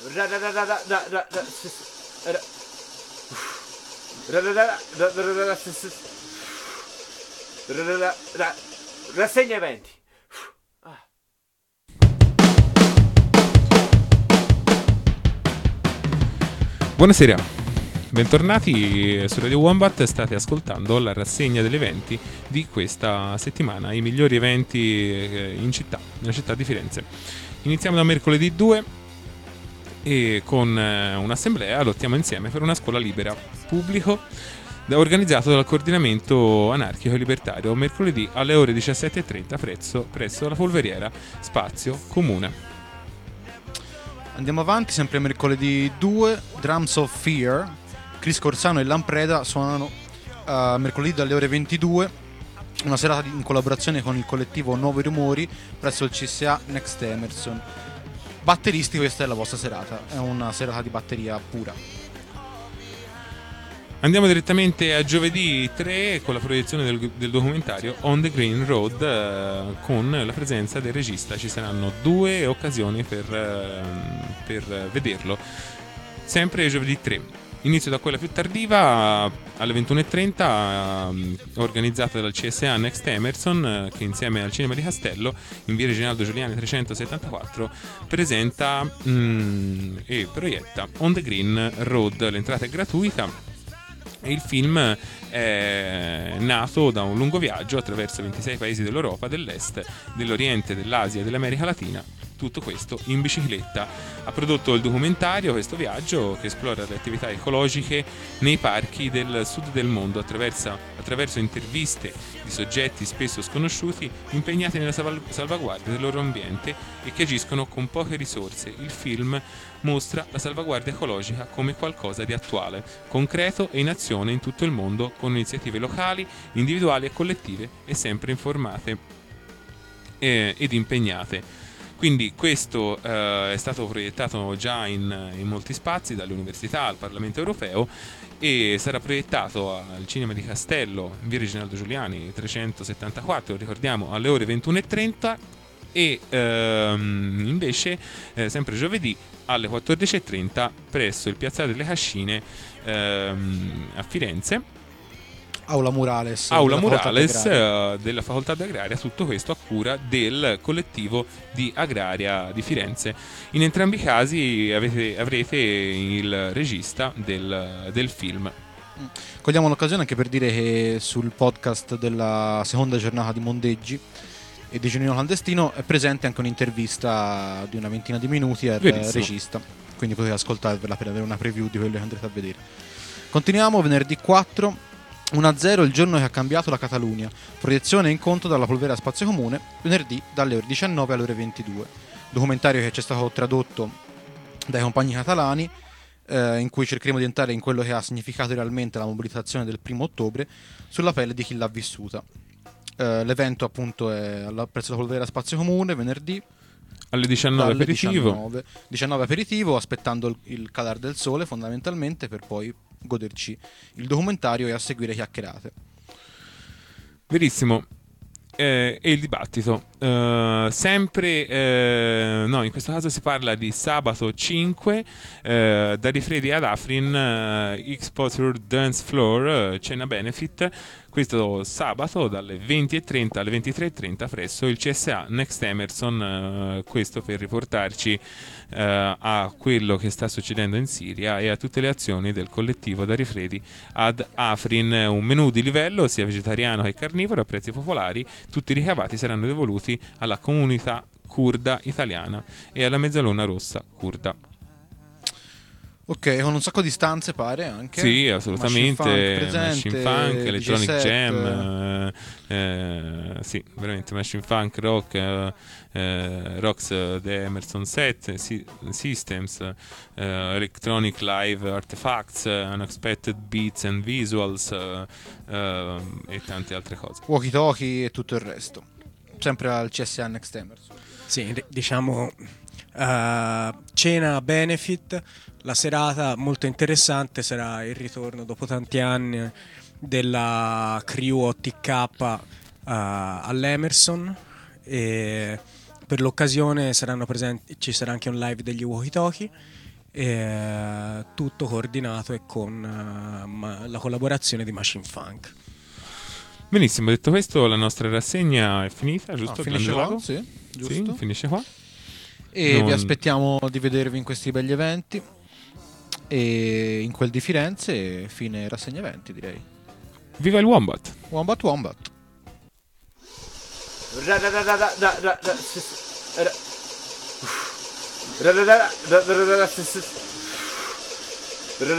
Rassegna eventi. Buonasera, bentornati su Radio Wombat. State ascoltando la rassegna degli eventi di questa settimana, i migliori eventi in città, nella città di Firenze. Iniziamo da mercoledì 2 e con un'assemblea lottiamo insieme per una scuola libera pubblico organizzato dal coordinamento anarchico e libertario, mercoledì alle ore 17:30 presso la polveriera Spazio Comune. Andiamo avanti, sempre mercoledì 2, Drums of Fear, Chris Corsano e Lampreda suonano mercoledì dalle ore 22, una serata in collaborazione con il collettivo Nuovi Rumori presso il CSA Next Emerson. Batteristi, questa è la vostra serata, è una serata di batteria pura. Andiamo direttamente a giovedì 3 con la proiezione del documentario On the Green Road con la presenza del regista. Ci saranno 2 occasioni per vederlo. Sempre giovedì 3. Inizio da quella più tardiva alle 21:30, organizzata dal CSA Next Emerson, che insieme al Cinema di Castello in via Reginaldo Giuliani 374 presenta e proietta On the Green Road. L'entrata è gratuita. E il film è nato da un lungo viaggio attraverso 26 paesi dell'Europa, dell'Est, dell'Oriente, dell'Asia e dell'America Latina. Tutto questo in bicicletta. Ha prodotto il documentario questo viaggio che esplora le attività ecologiche nei parchi del sud del mondo attraverso interviste di soggetti spesso sconosciuti impegnati nella salvaguardia del loro ambiente e che agiscono con poche risorse. Il film mostra la salvaguardia ecologica come qualcosa di attuale, concreto e in azione in tutto il mondo, con iniziative locali, individuali e collettive e sempre informate ed impegnate. Quindi questo è stato proiettato già in molti spazi, dalle università al Parlamento europeo, e sarà proiettato al Cinema di Castello in via Reginaldo Giuliani 374, ricordiamo, alle ore 21:30 e invece sempre giovedì alle 14:30 presso il Piazzale delle Cascine a Firenze. Aula Murales della Facoltà di Agraria, tutto questo a cura del collettivo di Agraria di Firenze. In entrambi i casi avrete il regista del film. Cogliamo l'occasione anche per dire che sul podcast della seconda giornata di Mondeggi e di Giornino Clandestino è presente anche un'intervista di una ventina di minuti al regista, quindi potete ascoltarvela per avere una preview di quello che andrete a vedere. Continuiamo, venerdì 4, 1-0 il giorno che ha cambiato la Catalunya, proiezione e incontro dalla polveriera Spazio Comune, venerdì dalle ore 19 alle ore 22. Documentario che ci è stato tradotto dai compagni catalani, in cui cercheremo di entrare in quello che ha significato realmente la mobilitazione del 1° ottobre sulla pelle di chi l'ha vissuta. L'evento appunto è presso la polveriera Spazio Comune, venerdì alle 19 aperitivo. 19 aperitivo, aspettando il calar del sole fondamentalmente, per poi goderci il documentario e a seguire chiacchierate. Verissimo. E il dibattito sempre in questo caso si parla di sabato 5 da Rifredi ad Afrin, Exposure Dance Floor, cena benefit, questo sabato dalle 20:30 alle 23:30 presso il CSA Next Emerson, questo per riportarci a quello che sta succedendo in Siria e a tutte le azioni del collettivo da Rifredi ad Afrin. Un menù di livello sia vegetariano che carnivoro a prezzi popolari. Tutti i ricavati saranno devoluti alla comunità curda italiana e alla Mezzaluna Rossa curda. Ok, con un sacco di stanze pare anche. Sì, assolutamente. Machine Funk, Electronic Jam, sì, veramente Machine Funk, Rock, Rocks The Emerson Set, Systems, Electronic Live Artifacts, Unexpected Beats and Visuals e tante altre cose. Walkie Talkie e tutto il resto. Sempre al CSA Next Emerson. Sì, diciamo cena benefit. La serata molto interessante sarà il ritorno dopo tanti anni della crew OTK all'Emerson, e per l'occasione saranno presenti, ci sarà anche un live degli Walkie Talkie tutto coordinato e con la collaborazione di Machine Funk. Benissimo, detto questo, la nostra rassegna è finita, giusto? Finisce Grande qua, Lago? sì, giusto. Sì, finisce qua. E Non- vi aspettiamo di vedervi in questi begli eventi. E in quel di Firenze, fine rassegna eventi, direi. Viva il Wombat! Wombat Wombat. Ra ra ra ra ra ra ra ra ra ra ra ra ra ra ra ra ra ra